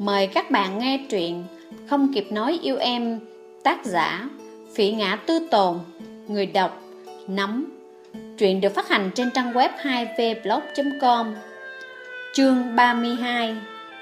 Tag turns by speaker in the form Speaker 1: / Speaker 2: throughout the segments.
Speaker 1: Mời các bạn nghe truyện Không kịp nói yêu em, tác giả Phỉ Ngã Tư Tồn, người đọc Nấm. Truyện được phát hành trên trang web 2vblog.com. Chương 32.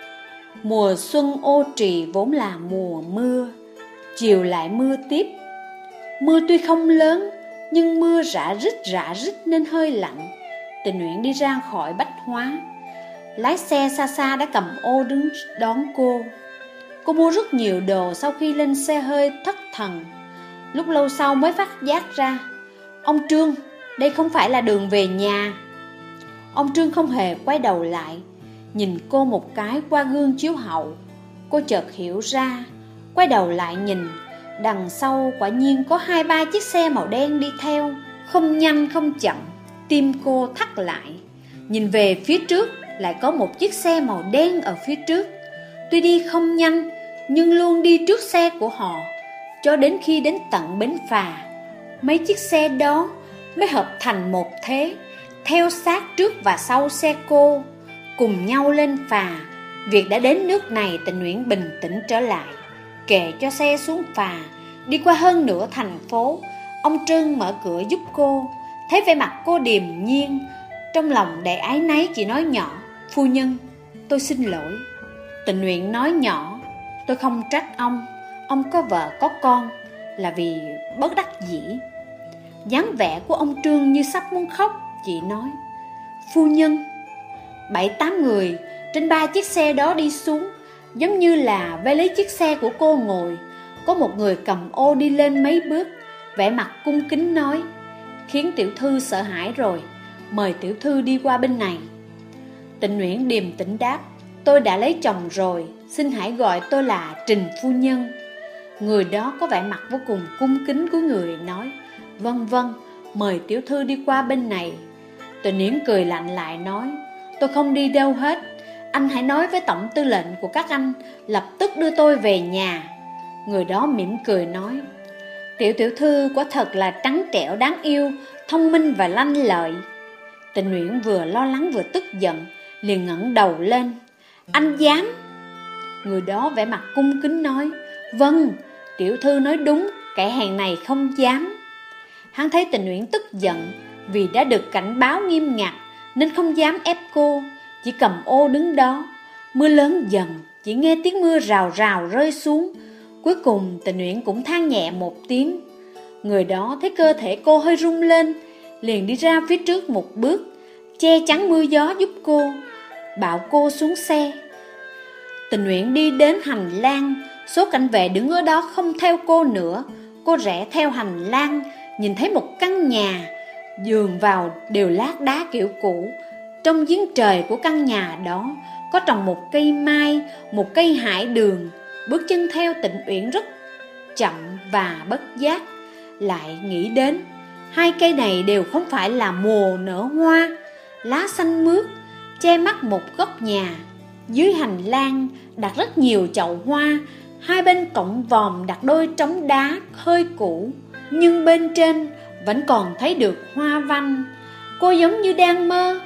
Speaker 1: Mùa xuân ô trì vốn là mùa mưa, chiều lại mưa tiếp. Mưa tuy không lớn, nhưng mưa rã rít nên hơi lạnh. Tình Nguyện đi ra khỏi Bách Hóa. Lái xe xa xa đã cầm ô đứng đón cô. Cô mua rất nhiều đồ sau khi lên xe hơi thất thần. Lúc lâu sau mới phát giác ra, ông Trương, đây không phải là đường về nhà. Ông Trương không hề quay đầu lại, nhìn cô một cái qua gương chiếu hậu. Cô chợt hiểu ra, quay đầu lại nhìn, đằng sau quả nhiên có 2-3 chiếc xe màu đen đi theo, không nhanh không chậm. Tim cô thắt lại. Nhìn về phía trước, lại có một chiếc xe màu đen ở phía trước. Tuy đi không nhanh, nhưng luôn đi trước xe của họ, cho đến khi đến tận bến phà. Mấy chiếc xe đó mới hợp thành một thế, theo sát trước và sau xe cô, cùng nhau lên phà. Việc đã đến nước này, Tình Nguyện bình tĩnh trở lại, kệ cho xe xuống phà. Đi qua hơn nửa thành phố, ông Trương mở cửa giúp cô. Thấy vẻ mặt cô điềm nhiên, trong lòng đầy áy náy, chỉ nói nhỏ: "Phu nhân, tôi xin lỗi." Tình Nguyện nói nhỏ: "Tôi không trách ông có vợ có con là vì bất đắc dĩ." Dáng vẻ của ông Trương như sắp muốn khóc, chị nói: "Phu nhân." 7-8 người trên 3 chiếc xe đó đi xuống, giống như là vây lấy chiếc xe của cô ngồi. Có một người cầm ô đi lên mấy bước, vẻ mặt cung kính nói: "Khiến tiểu thư sợ hãi rồi, mời tiểu thư đi qua bên này." Tình Nguyện điềm tĩnh đáp: "Tôi đã lấy chồng rồi, xin hãy gọi tôi là Trình phu nhân." Người đó có vẻ mặt vô cùng cung kính của người, nói: Vâng, mời tiểu thư đi qua bên này." Tình Nguyện cười lạnh lại nói: "Tôi không đi đâu hết. Anh hãy nói với tổng tư lệnh của các anh lập tức đưa tôi về nhà." Người đó mỉm cười nói: Tiểu thư quả thật là trắng trẻo đáng yêu, thông minh và lanh lợi." Tình Nguyện vừa lo lắng vừa tức giận, liền ngẩng đầu lên: "Anh dám?" Người đó vẻ mặt cung kính nói: "Vâng, tiểu thư nói đúng, kẻ hèn này không dám." Hắn thấy Tình Nguyện tức giận vì đã được cảnh báo nghiêm ngặt, nên không dám ép cô, chỉ cầm ô đứng đó. Mưa lớn dần, chỉ nghe tiếng mưa rào rào rơi xuống. Cuối cùng Tình Nguyện cũng than nhẹ một tiếng. Người đó thấy cơ thể cô hơi rung lên, liền đi ra phía trước một bước, che chắn mưa gió giúp cô, bảo cô xuống xe. Tình Nguyện đi đến hành lang, số cảnh vệ đứng ở đó không theo cô nữa. Cô rẽ theo hành lang, nhìn thấy một căn nhà, giường vào đều lát đá kiểu cũ. Trong giếng trời của căn nhà đó có trồng một cây mai, một cây hải đường. Bước chân theo Tình Nguyện rất chậm và bất giác lại nghĩ đến, hai cây này đều không phải là mùa nở hoa, lá xanh mướt che mắt một góc nhà. Dưới hành lang đặt rất nhiều chậu hoa, hai bên cổng vòm đặt đôi trống đá hơi cũ, nhưng bên trên vẫn còn thấy được hoa văn. Cô giống như đang mơ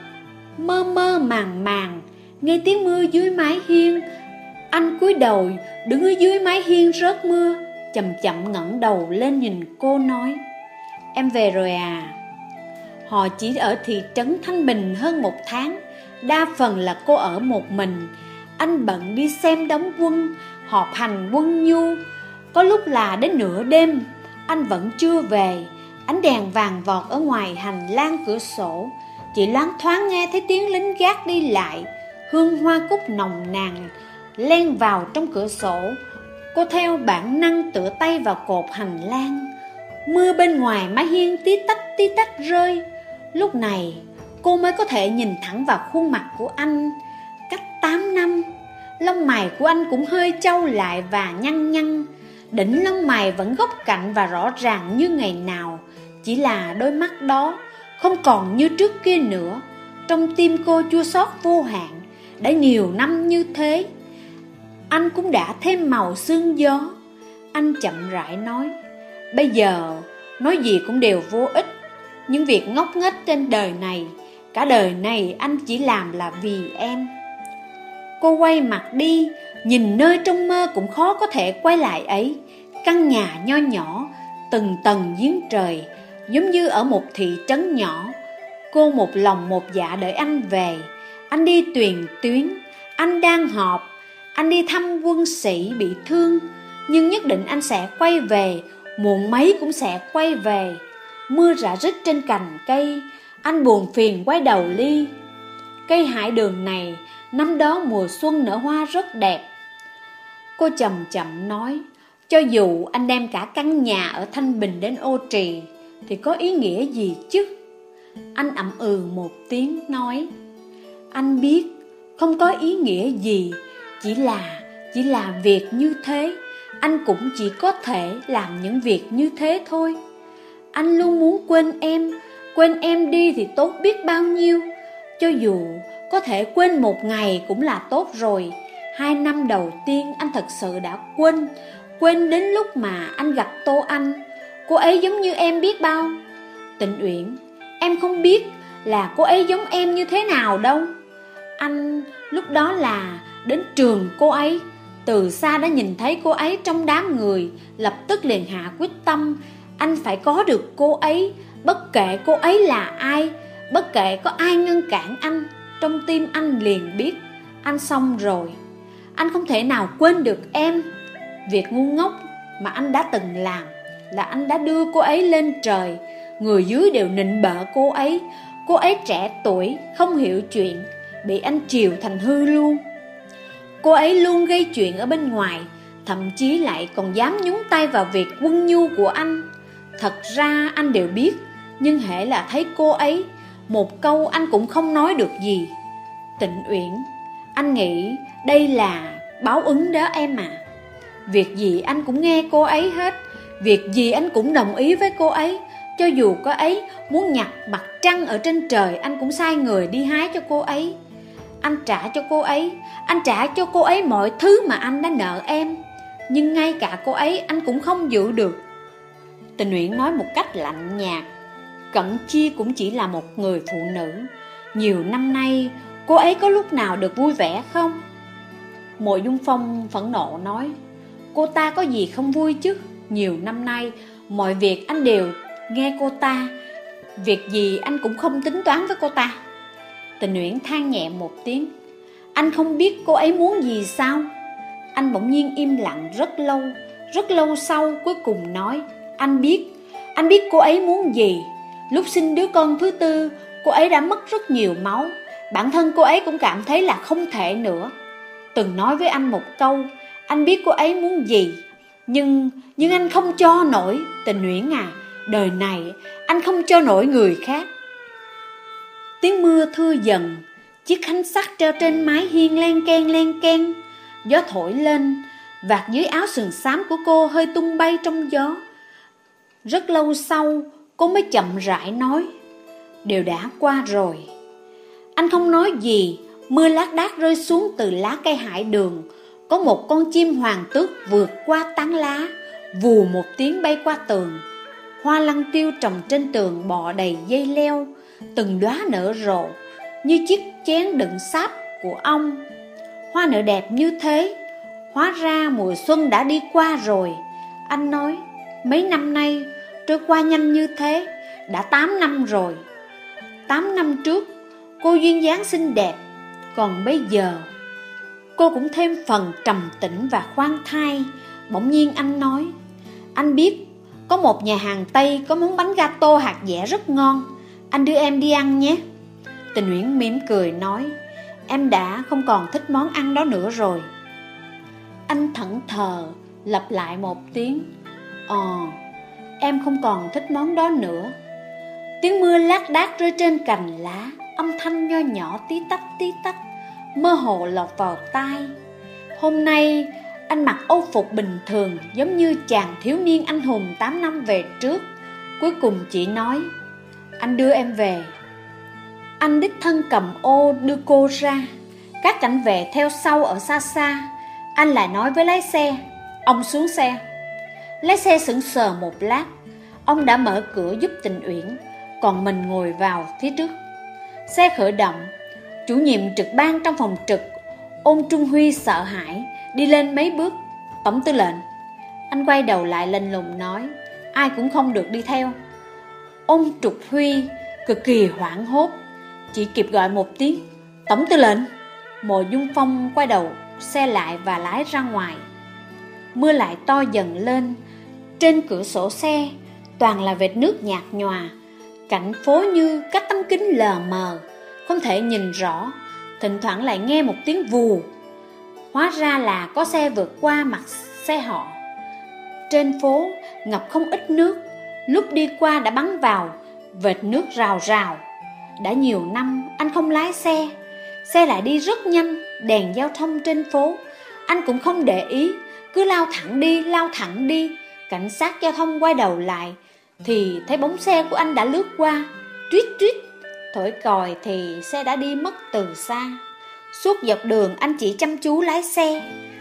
Speaker 1: màng, nghe tiếng mưa dưới mái hiên. Anh cúi đầu đứng ở dưới mái hiên rớt mưa, chậm chậm ngẩng đầu lên nhìn cô nói: "Em về rồi à?" Họ chỉ ở thị trấn Thanh Bình hơn 1 tháng, đa phần là cô ở một mình. Anh bận đi xem đóng quân, họp hành quân nhu. Có lúc là đến nửa đêm, anh vẫn chưa về. Ánh đèn vàng vọt ở ngoài hành lang cửa sổ, chỉ loáng thoáng nghe thấy tiếng lính gác đi lại. Hương hoa cúc nồng nàn len vào trong cửa sổ. Cô theo bản năng tựa tay vào cột hành lang. Mưa bên ngoài mái hiên tí tách rơi. Lúc này cô mới có thể nhìn thẳng vào khuôn mặt của anh. Cách 8 năm, lông mày của anh cũng hơi chau lại và nhăn. Đỉnh lông mày vẫn góc cạnh và rõ ràng như ngày nào, chỉ là đôi mắt đó không còn như trước kia nữa. Trong tim cô chua xót vô hạn. Đã nhiều năm như thế, anh cũng đã thêm màu sương gió. Anh chậm rãi nói: "Bây giờ nói gì cũng đều vô ích. Những việc ngốc nghếch trên đời này, cả đời này anh chỉ làm là vì em." Cô quay mặt đi, nhìn nơi trong mơ cũng khó có thể quay lại ấy. Căn nhà nho nhỏ, từng tầng giếng trời, giống như ở một thị trấn nhỏ. Cô một lòng một dạ đợi anh về. Anh đi tuyền tuyến, anh đang họp, anh đi thăm quân sĩ bị thương. Nhưng nhất định anh sẽ quay về, muộn mấy cũng sẽ quay về. Mưa rã rít trên cành cây, anh buồn phiền quay đầu ly. Cây hải đường này, năm đó mùa xuân nở hoa rất đẹp. Cô chậm chậm nói, cho dù anh đem cả căn nhà ở Thanh Bình đến Ô Trì thì có ý nghĩa gì chứ? Anh ậm một tiếng nói, anh biết không có ý nghĩa gì, chỉ là việc như thế. Anh cũng chỉ có thể làm những việc như thế thôi. Anh luôn muốn quên em đi thì tốt biết bao nhiêu. Cho dù có thể quên một ngày cũng là tốt rồi. 2 năm đầu tiên anh thật sự đã quên đến lúc mà anh gặp Tô Anh. Cô ấy giống như em biết bao. Tịnh Uyển, em không biết là cô ấy giống em như thế nào đâu. Anh lúc đó là đến trường cô ấy, từ xa đã nhìn thấy cô ấy trong đám người, lập tức liền hạ quyết tâm anh phải có được cô ấy, bất kể cô ấy là ai, bất kể có ai ngăn cản anh. Trong tim anh liền biết anh xong rồi. Anh không thể nào quên được em. Việc ngu ngốc mà anh đã từng làm là anh đã đưa cô ấy lên trời. Người dưới đều nịnh bợ cô ấy. Cô ấy trẻ tuổi, không hiểu chuyện, bị anh chiều thành hư luôn. Cô ấy luôn gây chuyện ở bên ngoài, thậm chí lại còn dám nhúng tay vào việc quân nhu của anh. Thật ra anh đều biết, nhưng hễ là thấy cô ấy, một câu anh cũng không nói được gì. Tịnh Uyển, anh nghĩ đây là báo ứng đó em à. Việc gì anh cũng nghe cô ấy hết, việc gì anh cũng đồng ý với cô ấy. Cho dù cô ấy muốn nhặt mặt trăng ở trên trời, anh cũng sai người đi hái cho cô ấy. Anh trả cho cô ấy mọi thứ mà anh đã nợ em. Nhưng ngay cả cô ấy anh cũng không giữ được. Tịnh Uyển nói một cách lạnh nhạt, Cận Chi cũng chỉ là một người phụ nữ. Nhiều năm nay cô ấy có lúc nào được vui vẻ không? Mộ Dung Phong phẫn nộ nói, cô ta có gì không vui chứ? Nhiều năm nay mọi việc anh đều nghe cô ta, việc gì anh cũng không tính toán với cô ta. Tịnh Uyển than nhẹ một tiếng, anh không biết cô ấy muốn gì sao? Anh bỗng nhiên im lặng rất lâu sau cuối cùng nói, anh biết cô ấy muốn gì. Lúc sinh đứa con thứ tư, cô ấy đã mất rất nhiều máu. Bản thân cô ấy cũng cảm thấy là không thể nữa. Từng nói với anh một câu, anh biết cô ấy muốn gì, nhưng anh không cho nổi. Tịnh Uyển à, đời này anh không cho nổi người khác. Tiếng mưa thưa dần, chiếc khánh sắt treo trên mái hiên len keng. Gió thổi lên, vạt dưới áo sườn xám của cô hơi tung bay trong gió. Rất lâu sau, cô mới chậm rãi nói, đều đã qua rồi. Anh không nói gì. Mưa lác đác rơi xuống từ lá cây hải đường. Có một con chim hoàng tước vượt qua tán lá, vù một tiếng bay qua tường. Hoa lăng tiêu trồng trên tường bọ đầy dây leo, từng đóa nở rộ như chiếc chén đựng sáp của ong. Hoa nở đẹp như thế, hóa ra mùa xuân đã đi qua rồi. Anh nói, mấy năm nay trôi qua nhanh như thế, đã 8 năm rồi. 8 năm trước cô duyên dáng xinh đẹp, còn bây giờ cô cũng thêm phần trầm tĩnh và khoan thai. Bỗng nhiên anh nói, anh biết có một nhà hàng Tây có món bánh gato hạt dẻ rất ngon, anh đưa em đi ăn nhé. Tịnh Uyển mỉm cười nói, em đã không còn thích món ăn đó nữa rồi. Anh thẫn thờ lặp lại một tiếng, em không còn thích món đó nữa. Tiếng mưa lác đác rơi trên cành lá, âm thanh nho nhỏ tí tách mơ hồ lọt vào tai. Hôm nay anh mặc âu phục bình thường, giống như chàng thiếu niên anh hùng 8 năm về trước. Cuối cùng chỉ nói, anh đưa em về. Anh đích thân cầm ô đưa cô ra. Các cảnh vệ theo sau ở xa xa. Anh lại nói với lái xe, ông xuống xe. Lái xe sững sờ một lát. Ông đã mở cửa giúp Tịnh Uyển, còn mình ngồi vào phía trước. Xe khởi động. Chủ nhiệm trực ban trong phòng trực Ôn Trung Huy sợ hãi đi lên mấy bước. Tổng tư lệnh. Anh quay đầu lại lạnh lùng nói, ai cũng không được đi theo. Ôn Trục Huy cực kỳ hoảng hốt, chỉ kịp gọi một tiếng tổng tư lệnh. Mộ Dung Phong quay đầu xe lại và lái ra ngoài. Mưa lại to dần lên. Trên cửa sổ xe toàn là vệt nước nhạt nhòa. Cảnh phố như các tấm kính lờ mờ, không thể nhìn rõ. Thỉnh thoảng lại nghe một tiếng vù. Hóa ra là có xe vượt qua mặt xe họ. Trên phố ngập không ít nước, lúc đi qua đã bắn vào vệt nước rào rào. Đã nhiều năm anh không lái xe, xe lại đi rất nhanh. Đèn giao thông trên phố anh cũng không để ý, cứ lao thẳng đi, lao thẳng đi. Cảnh sát giao thông quay đầu lại thì thấy bóng xe của anh đã lướt qua. Tuýt tuýt, thổi còi thì xe đã đi mất từ xa. Suốt dọc đường anh chỉ chăm chú lái xe.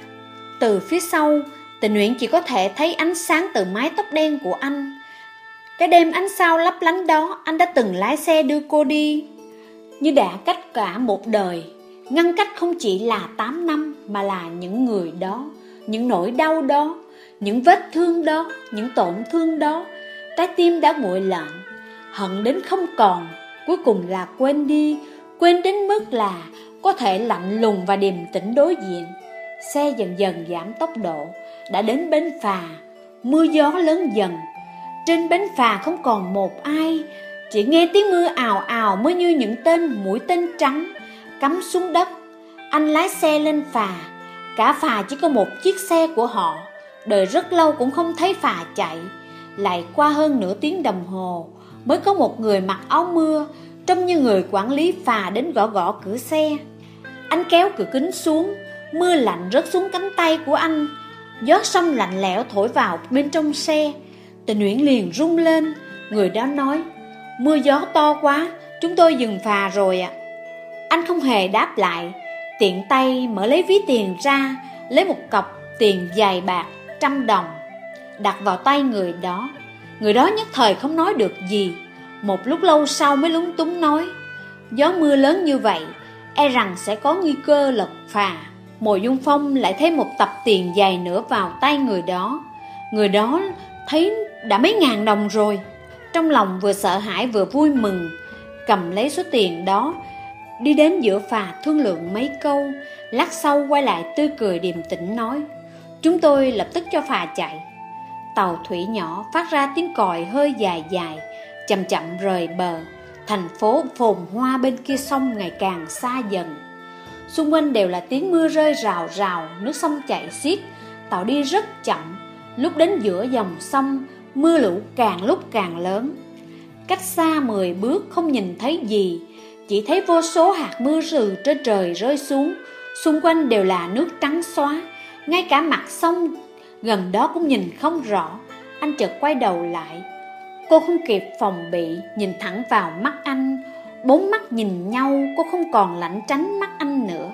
Speaker 1: Từ phía sau, Tình Nguyện chỉ có thể thấy ánh sáng từ mái tóc đen của anh. Cái đêm ánh sao lấp lánh đó, anh đã từng lái xe đưa cô đi. Như đã cách cả một đời, ngăn cách không chỉ là 8 năm, mà là những người đó, những nỗi đau đó, những vết thương đó, những tổn thương đó. Trái tim đã nguội lạnh, hận đến không còn. Cuối cùng là quên đi, quên đến mức là có thể lạnh lùng và điềm tĩnh đối diện. Xe dần dần giảm tốc độ, đã đến bến phà. Mưa gió lớn dần. Trên bến phà không còn một ai, chỉ nghe tiếng mưa ào ào mới như những mũi tên trắng cắm xuống đất. Anh lái xe lên phà. Cả phà chỉ có một chiếc xe của họ. Đợi rất lâu cũng không thấy phà chạy. Lại qua hơn nửa tiếng đồng hồ mới có một người mặc áo mưa, trông như người quản lý phà, đến gõ gõ cửa xe. Anh kéo cửa kính xuống. Mưa lạnh rớt xuống cánh tay của anh. Gió sông lạnh lẽo thổi vào bên trong xe. Tình Nguyện liền rung lên. Người đó nói, mưa gió to quá, chúng tôi dừng phà rồi ạ. Anh không hề đáp lại, tiện tay mở lấy ví tiền ra, lấy một cọc tiền dài bạc 100 đồng đặt vào tay người đó. Người đó nhất thời không nói được gì. Một lúc lâu sau mới lúng túng nói, gió mưa lớn như vậy, e rằng sẽ có nguy cơ lật phà. Mộ Dung Phong lại thêm một tập tiền dài nữa vào tay người đó. Người đó thấy đã mấy ngàn đồng rồi. Trong lòng vừa sợ hãi vừa vui mừng, cầm lấy số tiền đó, đi đến giữa phà thương lượng mấy câu. Lát sau quay lại tươi cười điềm tĩnh nói, chúng tôi lập tức cho phà chạy. Tàu thủy nhỏ phát ra tiếng còi hơi dài dài, chậm chậm rời bờ. Thành phố phồn hoa bên kia sông ngày càng xa dần. Xung quanh đều là tiếng mưa rơi rào rào, nước sông chảy xiết. Tàu đi rất chậm. Lúc đến giữa dòng sông, mưa lũ càng lúc càng lớn. Cách xa 10 bước không nhìn thấy gì, chỉ thấy vô số hạt mưa rừ trên trời rơi xuống. Xung quanh đều là nước trắng xóa, ngay cả mặt sông gần đó cũng nhìn không rõ. Anh chợt quay đầu lại. Cô không kịp phòng bị, nhìn thẳng vào mắt anh. 4 mắt nhìn nhau, cô không còn lẩn tránh mắt anh nữa.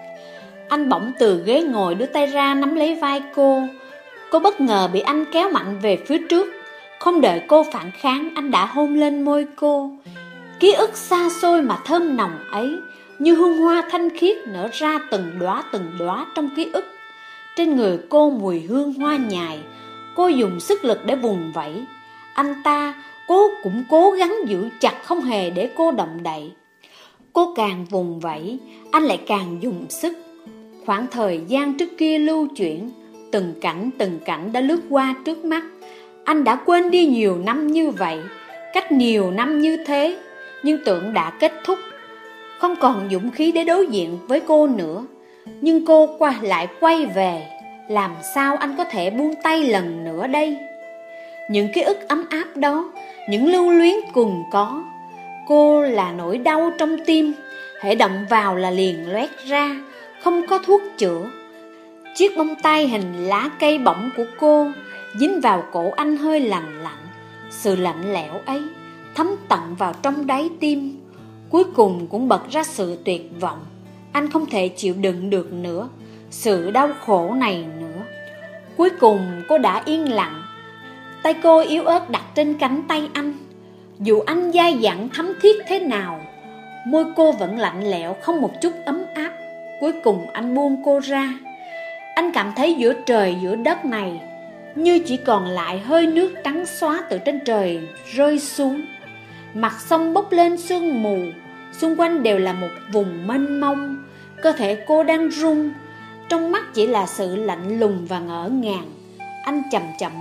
Speaker 1: Anh bỗng từ ghế ngồi đưa tay ra nắm lấy vai cô. Cô bất ngờ bị anh kéo mạnh về phía trước. Không đợi cô phản kháng, anh đã hôn lên môi cô. Ký ức xa xôi mà thơm nồng ấy, như hương hoa thanh khiết nở ra từng đóa trong ký ức. Trên người cô mùi hương hoa nhài. Cô dùng sức lực để vùng vẫy. Anh ta cũng cố gắng giữ chặt, không hề để cô động đậy. Cô càng vùng vẫy, anh lại càng dùng sức. Khoảng thời gian trước kia lưu chuyển, từng cảnh đã lướt qua trước mắt. Anh đã quên đi nhiều năm như vậy, cách nhiều năm như thế, nhưng tưởng đã kết thúc. Không còn dũng khí để đối diện với cô nữa. Nhưng cô lại quay về. Làm sao anh có thể buông tay lần nữa đây? Những ký ức ấm áp đó, những lưu luyến cùng có. Cô là nỗi đau trong tim, hễ động vào là liền loét ra, không có thuốc chữa. Chiếc bông tai hình lá cây bỏng của cô dính vào cổ anh hơi lạnh lạnh. Sự lạnh lẽo ấy thấm tận vào trong đáy tim. Cuối cùng cũng bật ra sự tuyệt vọng. Anh không thể chịu đựng được nữa sự đau khổ này nữa. Cuối cùng cô đã yên lặng. Tay cô yếu ớt đặt trên cánh tay anh. Dù anh dai dẳng thấm thiết thế nào, môi cô vẫn lạnh lẽo, không một chút ấm áp. Cuối cùng anh buông cô ra. Anh cảm thấy giữa trời giữa đất này như chỉ còn lại hơi nước trắng xóa từ trên trời rơi xuống. Mặt sông bốc lên sương mù, xung quanh đều là một vùng mênh mông. Cơ thể cô đang run, trong mắt chỉ là sự lạnh lùng và ngỡ ngàng. Anh chậm chậm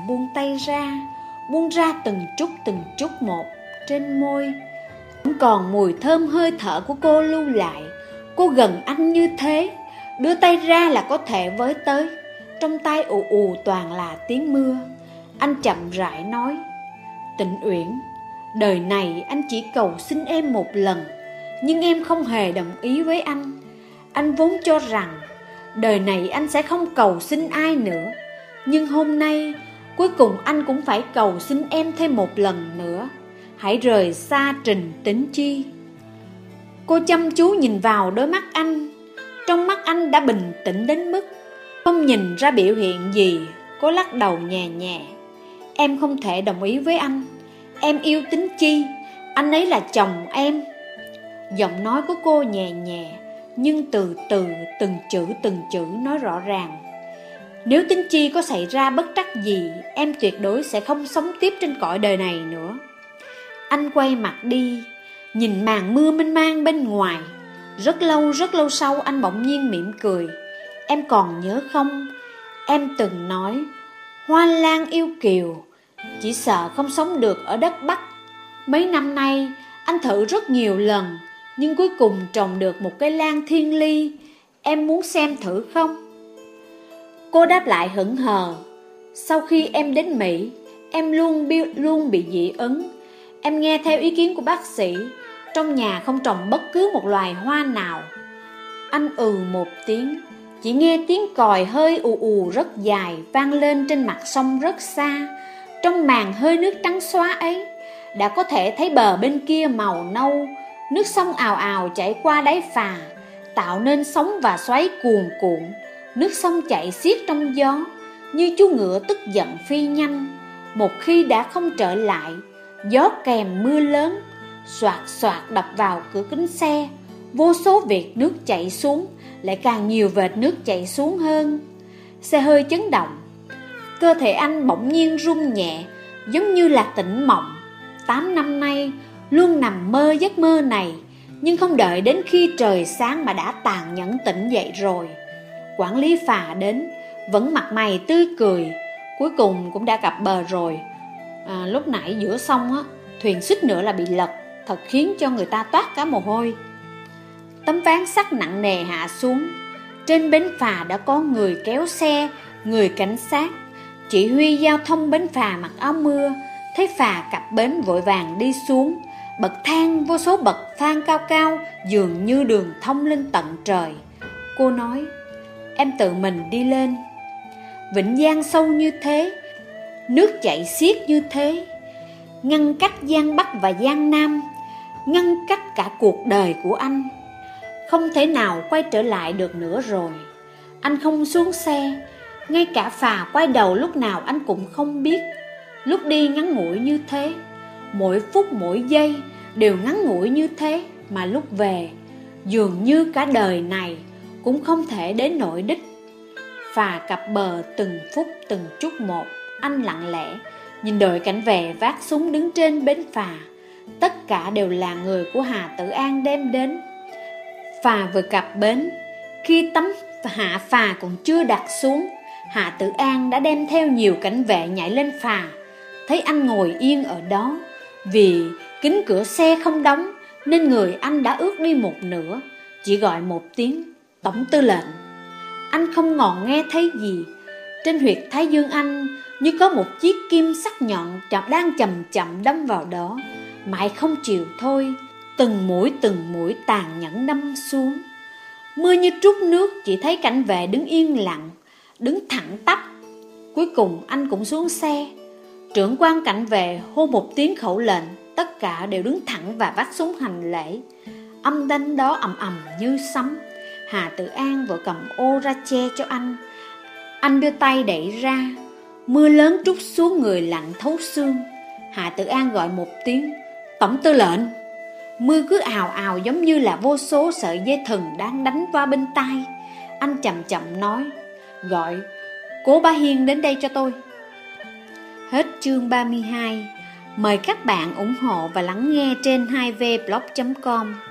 Speaker 1: buông ra từng chút một trên môi. Vẫn còn mùi thơm hơi thở của cô lưu lại. Cô gần anh như thế, đưa tay ra là có thể với tới. Trong tay ù ù toàn là tiếng mưa. Anh chậm rãi nói: Tịnh Uyển, đời này anh chỉ cầu xin em một lần, nhưng em không hề đồng ý với anh. Anh vốn cho rằng đời này anh sẽ không cầu xin ai nữa, nhưng hôm nay cuối cùng anh cũng phải cầu xin em thêm một lần nữa. Hãy rời xa Trình Tĩnh Chi. Cô chăm chú nhìn vào đôi mắt anh. Trong mắt anh đã bình tĩnh đến mức không nhìn ra biểu hiện gì. Cô lắc đầu nhẹ nhẹ: Em không thể đồng ý với anh. Em yêu Tĩnh Chi, anh ấy là chồng em. Giọng nói của cô nhẹ nhẹ, nhưng từ từ từng chữ nói rõ ràng: Nếu Tĩnh Chi có xảy ra bất trắc gì, em tuyệt đối sẽ không sống tiếp trên cõi đời này nữa. Anh quay mặt đi, nhìn màn mưa mênh mang bên ngoài. Rất lâu sau anh bỗng nhiên mỉm cười: Em còn nhớ không, em từng nói hoa lan yêu kiều, chỉ sợ không sống được ở đất Bắc. Mấy năm nay anh thử rất nhiều lần, nhưng cuối cùng trồng được một cây lan thiên ly. Em muốn xem thử không? Cô đáp lại hững hờ: Sau khi em đến Mỹ, em luôn bị dị ứng. Em nghe theo ý kiến của bác sĩ, trong nhà không trồng bất cứ một loài hoa nào. Anh một tiếng, chỉ nghe tiếng còi hơi ù ù rất dài vang lên trên mặt sông rất xa. Trong màn hơi nước trắng xóa ấy, đã có thể thấy bờ bên kia màu nâu. Nước sông ào ào chảy qua đáy phà, tạo nên sóng và xoáy cuồn cuộn. Nước sông chạy xiết trong gió, như chú ngựa tức giận phi nhanh. Một khi đã không trở lại, gió kèm mưa lớn xoạt xoạt đập vào cửa kính xe. Vô số vệt nước chảy xuống, lại càng nhiều vệt nước chảy xuống hơn. Xe hơi chấn động. Cơ thể anh bỗng nhiên rung nhẹ, giống như là tỉnh mộng. 8 năm nay luôn nằm mơ giấc mơ này, nhưng không đợi đến khi trời sáng mà đã tàn nhẫn tỉnh dậy rồi. Quản lý phà đến, vẫn mặt mày tươi cười. Cuối cùng cũng đã cập bờ rồi. Lúc nãy giữa sông á, thuyền suýt nữa là bị lật, thật khiến cho người ta toát cả mồ hôi. Tấm ván sắt nặng nề hạ xuống. Trên bến phà đã có người kéo xe, người cảnh sát. Chỉ huy giao thông bến phà mặc áo mưa, thấy phà cập bến vội vàng đi xuống. Bậc thang, vô số bậc thang cao cao, dường như đường thông lên tận trời. Cô nói: Em tự mình đi lên. Vịnh Giang sâu như thế, nước chảy xiết như thế, ngăn cách Giang Bắc và Giang Nam, ngăn cách cả cuộc đời của anh. Không thể nào quay trở lại được nữa rồi. Anh không xuống xe, ngay cả phà quay đầu lúc nào anh cũng không biết. Lúc đi ngắn ngủi như thế, mỗi phút mỗi giây đều ngắn ngủi như thế, mà lúc về dường như cả đời này cũng không thể đến nỗi đích. Phà cập bờ từng phút từng chút một. Anh lặng lẽ nhìn đội cảnh vệ vác súng đứng trên bến phà. Tất cả đều là người của Hà Tử An đem đến. Phà vừa cập bến, khi tấm hạ phà còn chưa đặt xuống, Hà Tử An đã đem theo nhiều cảnh vệ nhảy lên phà. Thấy anh ngồi yên ở đó, vì kính cửa xe không đóng nên người anh đã ướt đi một nửa, chỉ gọi một tiếng tổng tư lệnh. Anh không ngòn nghe thấy gì. Trên huyệt thái dương anh như có một chiếc kim sắc nhọn đang chậm chậm đâm vào đó, mãi không chịu thôi. Từng mũi tàn nhẫn đâm xuống. Mưa như trút nước, chỉ thấy cảnh vệ đứng yên lặng, đứng thẳng tắp. Cuối cùng anh cũng xuống xe. Trưởng quan cảnh vệ hô một tiếng khẩu lệnh, tất cả đều đứng thẳng và vác súng hành lễ. Âm thanh đó ầm ầm như sấm. Hà Tử An vội cầm ô ra che cho anh. Anh đưa tay đẩy ra. Mưa lớn trút xuống người lạnh thấu xương. Hà Tử An gọi một tiếng tổng tư lệnh. Mưa cứ ào ào giống như là vô số sợi dây thừng đang đánh vào bên tai. Anh chậm chậm nói, gọi cố bá Hiên đến đây cho tôi. Hết chương 32. Mời các bạn ủng hộ và lắng nghe trên 2vblog.com.